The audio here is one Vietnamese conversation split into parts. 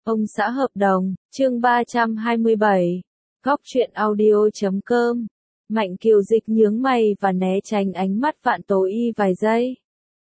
Ông xã hợp đồng, chương 327. Góc truyện audio.com. Mạnh Kiều Dịch nhướng mày và né tránh ánh mắt Vạn Tố Y vài giây.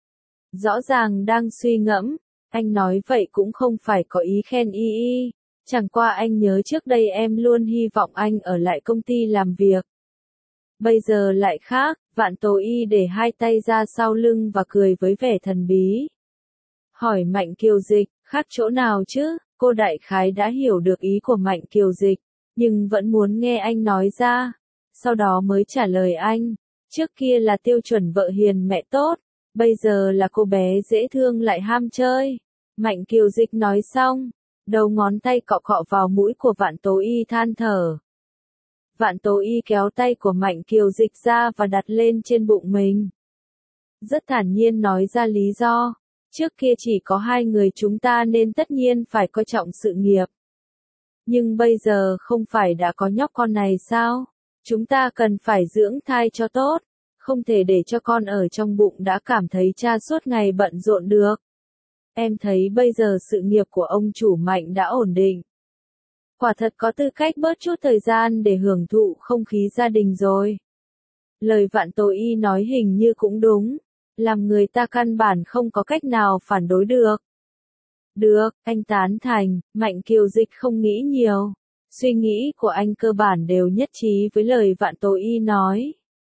Rõ ràng đang suy ngẫm, anh nói vậy cũng không phải có ý khen y. Chẳng qua anh nhớ trước đây em luôn hy vọng anh ở lại công ty làm việc. Bây giờ lại khác, Vạn Tố Y để hai tay ra sau lưng và cười với vẻ thần bí. Hỏi Mạnh Kiều Dịch, khác chỗ nào chứ? Cô đại khái đã hiểu được ý của Mạnh Kiều Dịch, nhưng vẫn muốn nghe anh nói ra. Sau đó mới trả lời anh, trước kia là tiêu chuẩn vợ hiền mẹ tốt, bây giờ là cô bé dễ thương lại ham chơi. Mạnh Kiều Dịch nói xong, đầu ngón tay cọ cọ vào mũi của Vạn Tố Y than thở. Vạn Tố Y kéo tay của Mạnh Kiều Dịch ra và đặt lên trên bụng mình. Rất thản nhiên nói ra lý do. Trước kia chỉ có hai người chúng ta nên tất nhiên phải coi trọng sự nghiệp. Nhưng bây giờ không phải đã có nhóc con này sao? Chúng ta cần phải dưỡng thai cho tốt. Không thể để cho con ở trong bụng đã cảm thấy cha suốt ngày bận rộn được. Em thấy bây giờ sự nghiệp của ông chủ Mạnh đã ổn định. Quả thật có tư cách bớt chút thời gian để hưởng thụ không khí gia đình rồi. Lời Vạn Tố Y nói hình như cũng đúng. Làm người ta căn bản không có cách nào phản đối được. Được, anh tán thành, Mạnh Kiều Dịch không nghĩ nhiều. Suy nghĩ của anh cơ bản đều nhất trí với lời Vạn Tố Y nói.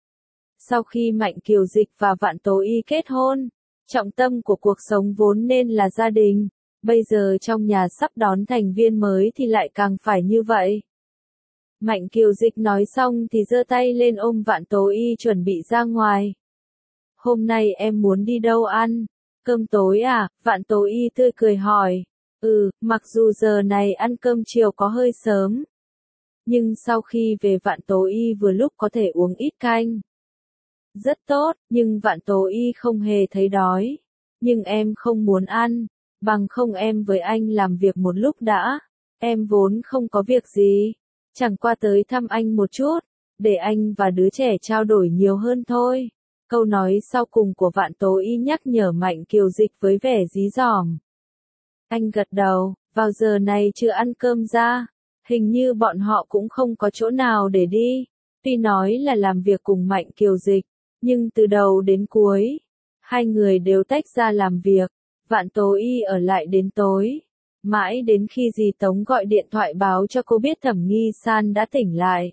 Sau khi Mạnh Kiều Dịch và Vạn Tố Y kết hôn, trọng tâm của cuộc sống vốn nên là gia đình. Bây giờ trong nhà sắp đón thành viên mới thì lại càng phải như vậy. Mạnh Kiều Dịch nói xong thì giơ tay lên ôm Vạn Tố Y chuẩn bị ra ngoài. Hôm nay em muốn đi đâu ăn? Cơm tối à? Vạn Tố Y tươi cười hỏi. Mặc dù giờ này ăn cơm chiều có hơi sớm. Nhưng sau khi về Vạn Tố Y vừa lúc có thể uống ít canh. Rất tốt, nhưng Vạn Tố Y không hề thấy đói. Nhưng em không muốn ăn. Bằng không em với anh làm việc một lúc đã. Em vốn không có việc gì. Chẳng qua tới thăm anh một chút. Để anh và đứa trẻ trao đổi nhiều hơn thôi. Câu nói sau cùng của Vạn Tố Y nhắc nhở Mạnh Kiều Dịch với vẻ dí dỏm. Anh gật đầu, vào giờ này chưa ăn cơm ra, hình như bọn họ cũng không có chỗ nào để đi. Tuy nói là làm việc cùng Mạnh Kiều Dịch, nhưng từ đầu đến cuối, hai người đều tách ra làm việc. Vạn Tố Y ở lại đến tối, mãi đến khi dì Tống gọi điện thoại báo cho cô biết Thẩm Nghi San đã tỉnh lại.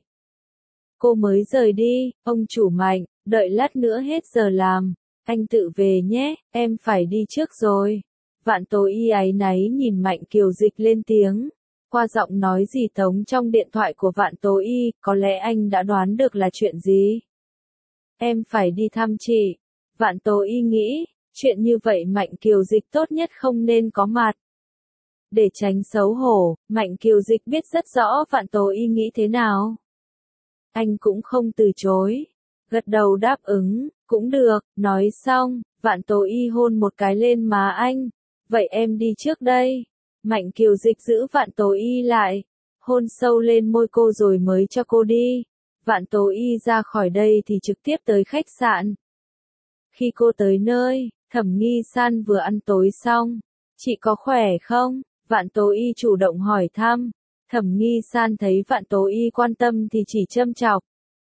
Cô mới rời đi, ông chủ Mạnh, đợi lát nữa hết giờ làm, anh tự về nhé, em phải đi trước rồi. Vạn Tố Y áy náy nhìn Mạnh Kiều Dịch lên tiếng, qua giọng nói dì Tống trong điện thoại của Vạn Tố Y, có lẽ anh đã đoán được là chuyện gì. Em phải đi thăm chị. Vạn Tố Y nghĩ, chuyện như vậy Mạnh Kiều Dịch tốt nhất không nên có mặt. Để tránh xấu hổ, Mạnh Kiều Dịch biết rất rõ Vạn Tố Y nghĩ thế nào. Anh cũng không từ chối. Gật đầu đáp ứng, cũng được, nói xong, Vạn Tố Y hôn một cái lên má anh. Vậy em đi trước đây. Mạnh Kiều Dịch giữ Vạn Tố Y lại, hôn sâu lên môi cô rồi mới cho cô đi. Vạn Tố Y ra khỏi đây thì trực tiếp tới khách sạn. Khi cô tới nơi, Thẩm Nghi San vừa ăn tối xong. Chị có khỏe không? Vạn Tố Y chủ động hỏi thăm. Thẩm Nghi San thấy Vạn Tố Y quan tâm thì chỉ châm chọc.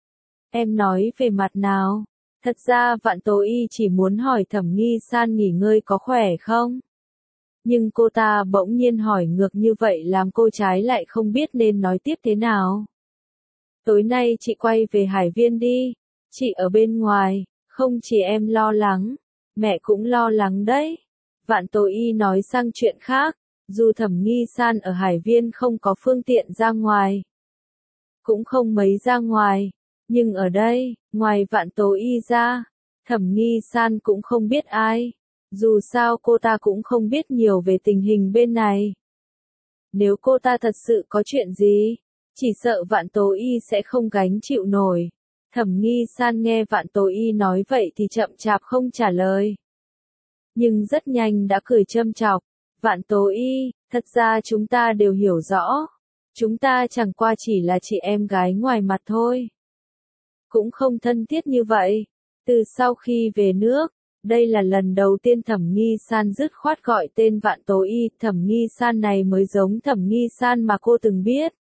Em nói về mặt nào? Thật ra Vạn Tố Y chỉ muốn hỏi Thẩm Nghi San nghỉ ngơi có khỏe không? Nhưng cô ta bỗng nhiên hỏi ngược như vậy làm cô trái lại không biết nên nói tiếp thế nào. Tối nay chị quay về Hải Viên đi. Chị ở bên ngoài, không chỉ em lo lắng, mẹ cũng lo lắng đấy. Vạn Tố Y nói sang chuyện khác, dù Thẩm Nghi San ở Hải Viên không có phương tiện ra ngoài, cũng không mấy ra ngoài. Nhưng ở đây, ngoài Vạn Tố Y ra, Thẩm Nghi San cũng không biết ai. Dù sao cô ta cũng không biết nhiều về tình hình bên này. Nếu cô ta thật sự có chuyện gì, chỉ sợ Vạn Tố Y sẽ không gánh chịu nổi. Thẩm Nghi San nghe Vạn Tố Y nói vậy thì chậm chạp không trả lời. Nhưng rất nhanh đã cười châm chọc. Vạn Tố Y, thật ra chúng ta đều hiểu rõ. Chúng ta chẳng qua chỉ là chị em gái ngoài mặt thôi. Cũng không thân thiết như vậy. Từ sau khi về nước, Đây là lần đầu tiên Thẩm Nghi San dứt khoát gọi tên Vạn Tố Y, Thẩm Nghi San này mới giống Thẩm Nghi San mà cô từng biết.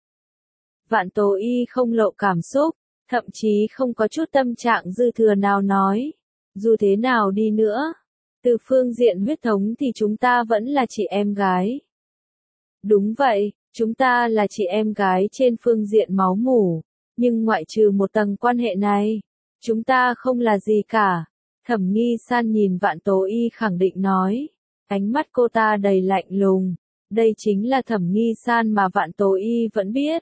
Vạn Tố Y không lộ cảm xúc, thậm chí không có chút tâm trạng dư thừa nào nói. Dù thế nào đi nữa, từ phương diện huyết thống thì chúng ta vẫn là chị em gái. Đúng vậy, chúng ta là chị em gái trên phương diện máu mủ, nhưng ngoại trừ một tầng quan hệ này, chúng ta không là gì cả. Thẩm Nghi San nhìn Vạn Tố Y khẳng định nói, ánh mắt cô ta đầy lạnh lùng, đây chính là Thẩm Nghi San mà Vạn Tố Y vẫn biết.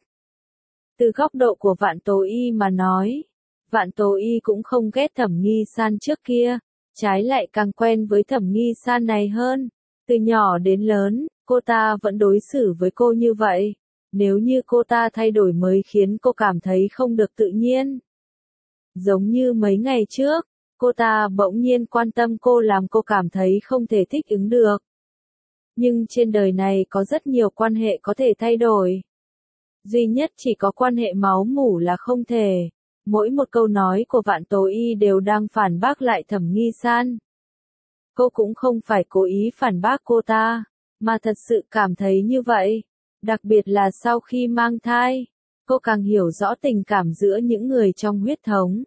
Từ góc độ của Vạn Tố Y mà nói, Vạn Tố Y cũng không ghét Thẩm Nghi San trước kia, trái lại càng quen với Thẩm Nghi San này hơn. Từ nhỏ đến lớn, cô ta vẫn đối xử với cô như vậy. Nếu như cô ta thay đổi mới khiến cô cảm thấy không được tự nhiên. Giống như mấy ngày trước, cô ta bỗng nhiên quan tâm cô làm cô cảm thấy không thể thích ứng được. Nhưng trên đời này có rất nhiều quan hệ có thể thay đổi. Duy nhất chỉ có quan hệ máu mủ là không thể. Mỗi một câu nói của Vạn Tố Y đều đang phản bác lại Thẩm Nghi San. Cô cũng không phải cố ý phản bác cô ta, mà thật sự cảm thấy như vậy. Đặc biệt là sau khi mang thai, cô càng hiểu rõ tình cảm giữa những người trong huyết thống.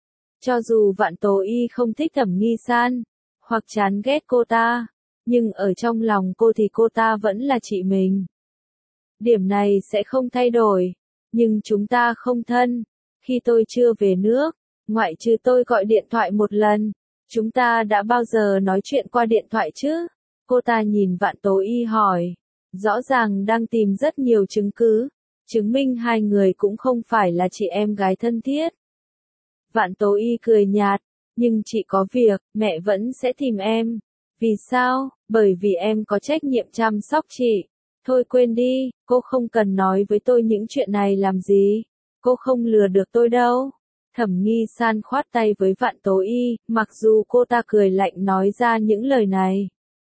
Cho dù Vạn Tố Y không thích Thẩm Nghi San, hoặc chán ghét cô ta, nhưng ở trong lòng cô thì cô ta vẫn là chị mình. Điểm này sẽ không thay đổi, nhưng chúng ta không thân. Khi tôi chưa về nước, ngoại trừ tôi gọi điện thoại một lần, chúng ta đã bao giờ nói chuyện qua điện thoại chứ? Cô ta nhìn Vạn Tố Y hỏi, rõ ràng đang tìm rất nhiều chứng cứ, chứng minh hai người cũng không phải là chị em gái thân thiết. Vạn Tố Y cười nhạt, nhưng chị có việc, mẹ vẫn sẽ tìm em. Vì sao? Bởi vì em có trách nhiệm chăm sóc chị. Thôi quên đi, cô không cần nói với tôi những chuyện này làm gì. Cô không lừa được tôi đâu. Thẩm Nghi San khoát tay với Vạn Tố Y, mặc dù cô ta cười lạnh nói ra những lời này.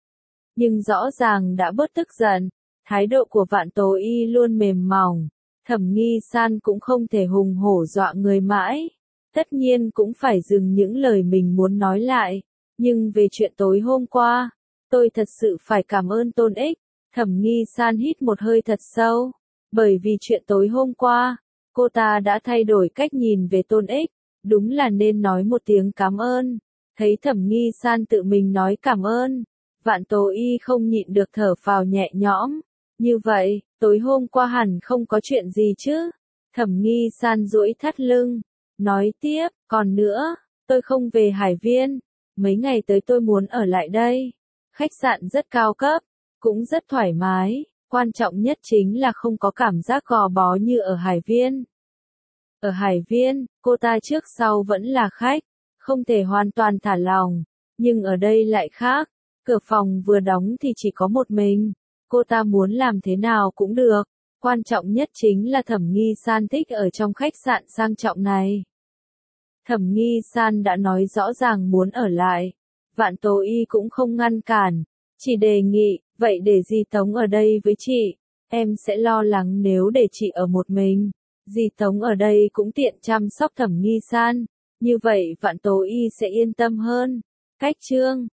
Nhưng rõ ràng đã bớt tức giận, thái độ của Vạn Tố Y luôn mềm mỏng. Thẩm Nghi San cũng không thể hùng hổ dọa người mãi. Tất nhiên cũng phải dừng những lời mình muốn nói lại. Nhưng về chuyện tối hôm qua, tôi thật sự phải cảm ơn Tôn Ích. Thẩm Nghi San hít một hơi thật sâu. Bởi vì chuyện tối hôm qua, cô ta đã thay đổi cách nhìn về Tôn Ích. Đúng là nên nói một tiếng cảm ơn. Thấy Thẩm Nghi San tự mình nói cảm ơn, Vạn Tố Y không nhịn được thở phào nhẹ nhõm. Như vậy, tối hôm qua hẳn không có chuyện gì chứ? Thẩm Nghi San duỗi thắt lưng, nói tiếp, còn nữa, tôi không về Hải Viên. Mấy ngày tới tôi muốn ở lại đây. Khách sạn rất cao cấp, cũng rất thoải mái. Quan trọng nhất chính là không có cảm giác gò bó như ở Hải Viên. Ở Hải Viên, cô ta trước sau vẫn là khách, không thể hoàn toàn thả lỏng. Nhưng ở đây lại khác, cửa phòng vừa đóng thì chỉ có một mình. Cô ta muốn làm thế nào cũng được. Quan trọng nhất chính là Thẩm Nghi San thích ở trong khách sạn sang trọng này. Thẩm Nghi San đã nói rõ ràng muốn ở lại. Vạn Tố Y cũng không ngăn cản, chỉ đề nghị, vậy để dì Tống ở đây với chị. Em sẽ lo lắng nếu để chị ở một mình. Dì Tống ở đây cũng tiện chăm sóc Thẩm Nghi San. Như vậy Vạn Tố Y sẽ yên tâm hơn. Cách chương